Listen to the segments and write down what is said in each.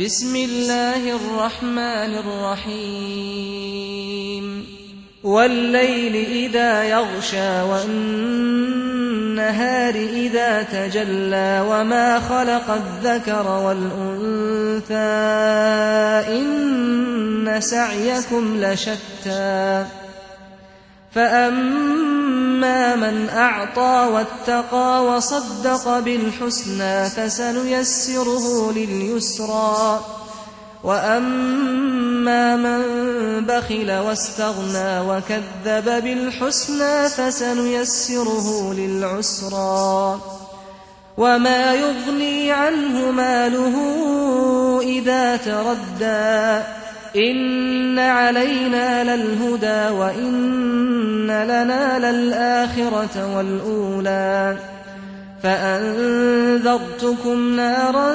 بسم الله الرحمن الرحيم والليل إذا يغشى والنهار إذا تجلى وما خلق الذكر والأنثى إن سعيكم لشتى فأما من أعطى واتقى وصدق بالحسنى فسنيسره لليسرى وأما من بخل واستغنى وكذب بالحسنى فسنيسره للعسرى وما يغني عنه ماله إذا تردى إن علينا للهدى وإن لنا للآخرة والأولى فأنذرتكم نارا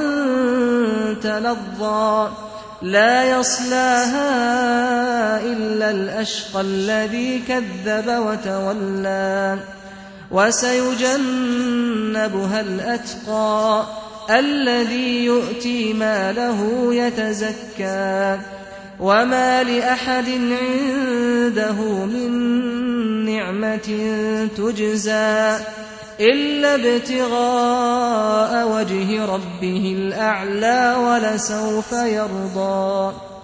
تلظى لا يصلاها إلا الأشقى الذي كذب وتولى وسيجنبها الأتقى الذي يؤتي ماله يتزكى وما لأحد عنده من نعمة تجزى إلا ابتغاء وجه ربه الأعلى ولسوف يرضى.